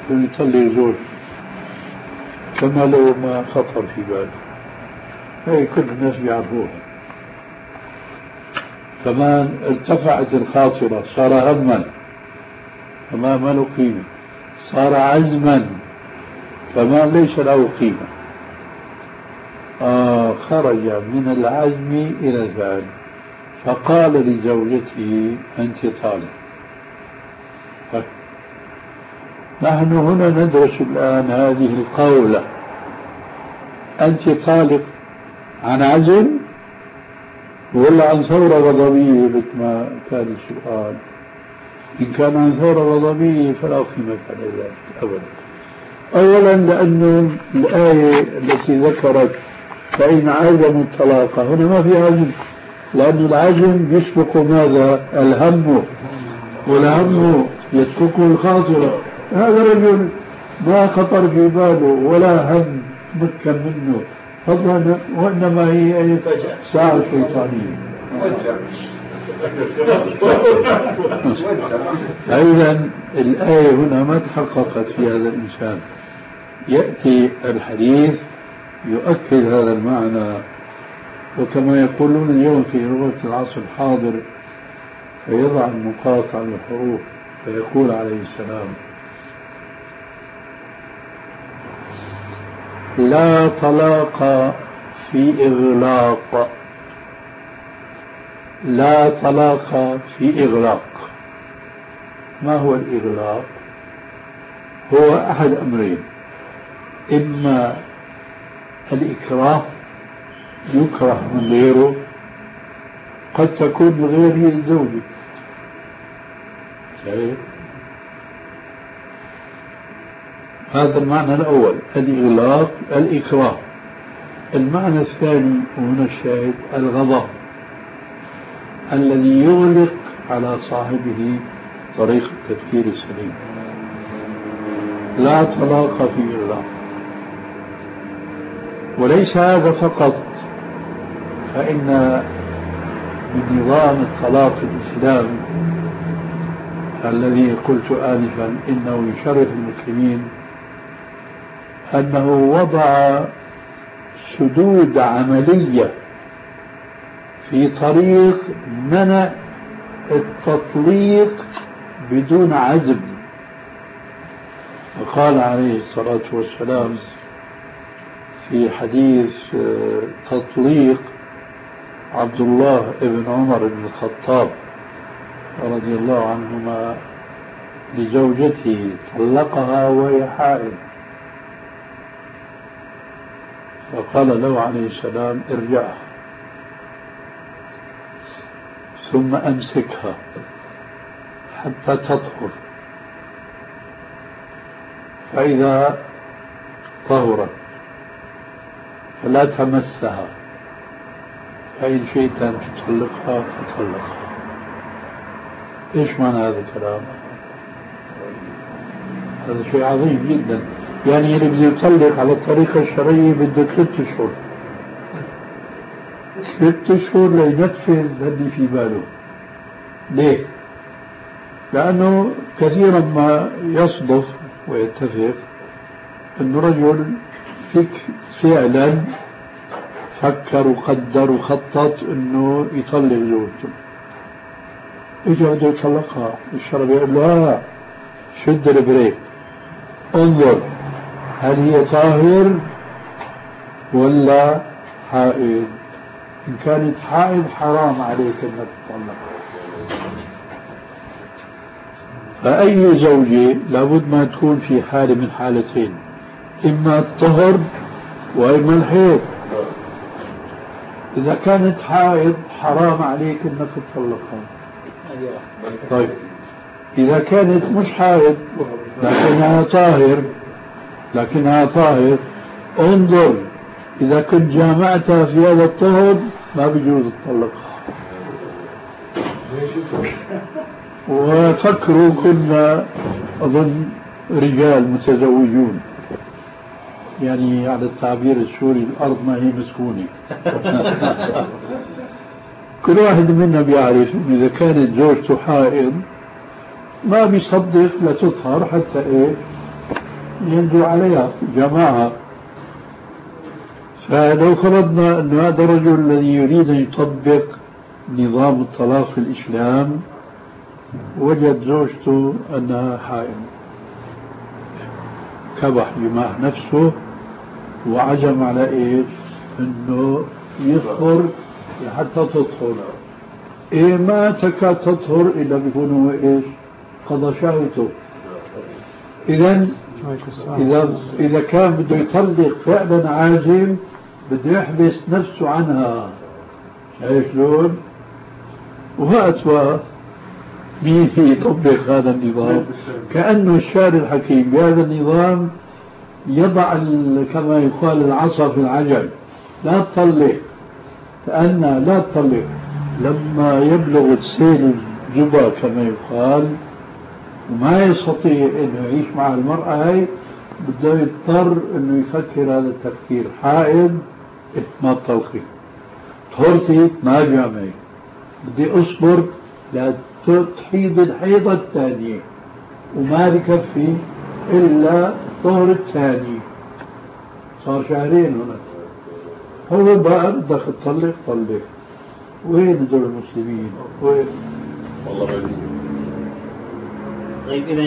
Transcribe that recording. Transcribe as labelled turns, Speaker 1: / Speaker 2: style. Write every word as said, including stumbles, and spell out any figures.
Speaker 1: أنه يطلق زوج كما لو ما خطر في باله، هي كل الناس بيعرفوها. كمان ارتفعت الخاطرة، صار هما فما ما له قيمة، صار عزما فما ليس له قيمة. آه خرج من العزم إلى الفعل، فقال لزوجته أنت طالق. نحن هنا ندرس الآن هذه القولة، أنت طالق عن عزم ولا عن ثورة غضبية مثل ما كان السؤال؟ إن كان عن ثورة غضبية فلا قيمة لذلك أبدا. أولا لأن الآية التي ذكرت فإن عزموا الطلاق هنا ما في عزم، لأن العزم يسبق ماذا؟ الهم، والهم يسبقه الخاطرة. هذا الرجل ما خطر في باله ولا هم مكن منه فضلا، وإنما هي ساعة شيطانية. أيضا الآية هنا ما تحققت في هذا الإنسان. يأتي الحديث يؤكد هذا المعنى، وكما يقولون اليوم في لغة العصر الحاضر فيضع النقاط على الحروف، فيقول عليه السلام لا طلاق في إغلاق، لا طلاق في إغلاق. ما هو الإغلاق؟ هو أحد أمرين، إما الإكراه يكره من غيره، قد تكون من غير الزوجة. هذا المعنى الأول الإغلاق الإكراه. المعنى الثاني وهنا الشاهد الغضب الذي يغلق على صاحبه طريق التفكير السليم. لا طلاق في إغلاق. وليس هذا فقط، فإن من نظام الطلاق الإسلامي الذي قلت آنفا إنه يشرف المسلمين أنه وضع سدود عملية في طريق منع التطليق بدون عزم. وقال عليه الصلاة والسلام في حديث تطليق عبد الله بن عمر بن الخطاب رضي الله عنهما لزوجته، طلقها وهي حائض، فقال له عليه السلام ارجعها ثم أمسكها حتى تطهر، فإذا طهرت فلا تمسها، فإن شئت أن تطلقها فطلقها. إيش معنى هذا الكلام؟ هذا شيء عظيم جدا. يعني اللي بده يطلق على الطريقة الشرعية بده ثلاث أشهر ست أشهر لينفذ الذي في باله. ليه؟ لأنه كثيرا ما يصدف ويتفق أنه رجل فك فعلا فكر وقدر وخطط أنه يطلق زوجته، إجا بده يطلقها، الشرع يقول له شد البريك، انظر هل هي طاهر ولا حائض؟ إن كانت حائض حرام عليك أنك تطلق. فأي زوجة لابد ما تكون في حالة من حالتين، إما الطهر وإما الحيض. إذا كانت حائض حرام عليك أنك تطلقها. طيب إذا كانت مش حائض لكنها طاهر لكنها طاهر انظر إذا كنت جامعتها في هذا الطهر ما بيجوز تطلقها. وفكروا كنا أظن رجال متزوجون، يعني على التعبير السوري الأرض ما هي مسكونة. كل واحد منا بيعرف إذا كانت زوجته حائض ما بيصدق لتطهر حتى إيه ينزل عليها جماعة. فلو فرضنا أن هذا الرجل الذي يريد أن يطبق نظام الطلاق في الإسلام وجد زوجته أنها حائض، كبح جماح نفسه وعزم على إيش؟ أنه يصبر حتى تطهر. إيه ما تكاد تطهر إلا بيكون هو إيش؟ قضى شهوته. إذا إذا إذا كان بده يطلق فعلا عازم بده يحبس نفسه عنها. شايف شلون؟ وهاتوا مين يطبق هذا النظام؟ كأنه الشارع الحكيم بهذا النظام يضع كما يقال العصا في العجل. لا تطلق، لأن لا تطلق لما يبلغ سيل الجبا كما يقال وما يستطيع انه يعيش مع المرأة هاي، بده يضطر انه يفكر هذا التفكير. حائض ما تطلقي، طهرتي ما جامعي، بدي اصبر لا تحيض الحيضة الثانية وما بكفي الا طهر الثاني، صار شهرين هنا. هو بقى بدك تطلق طلق. وين دول المسلمين؟ وين؟
Speaker 2: والله ما طيب.